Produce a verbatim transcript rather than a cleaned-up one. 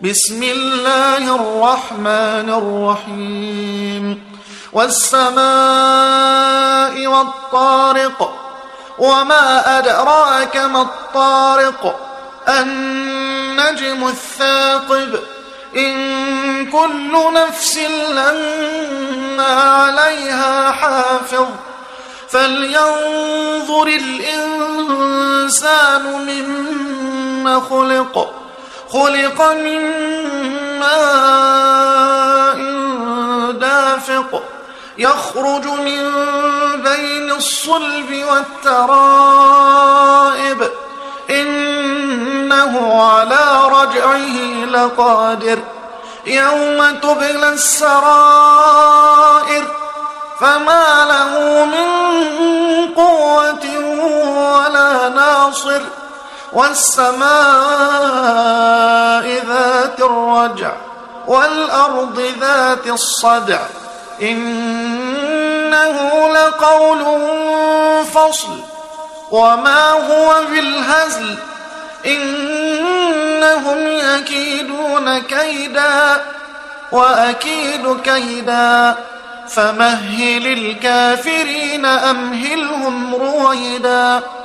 بسم الله الرحمن الرحيم والسماء والطارق وما أدراك ما الطارق النجم الثاقب إن كل نفس لما عليها حافظ فلينظر الإنسان مما خلق خلق من ماء دافق يخرج من بين الصلب والترائب إنه على رجعه لقادر يوم تبلى السرائر فما له من قوة ولا ناصر والسماء ذات الرجع والأرض ذات الصدع إنه لقول فصل وما هو بالهزل إنهم يكيدون كيدا وأكيد كيدا فمهل الكافرين أمهلهم رويدا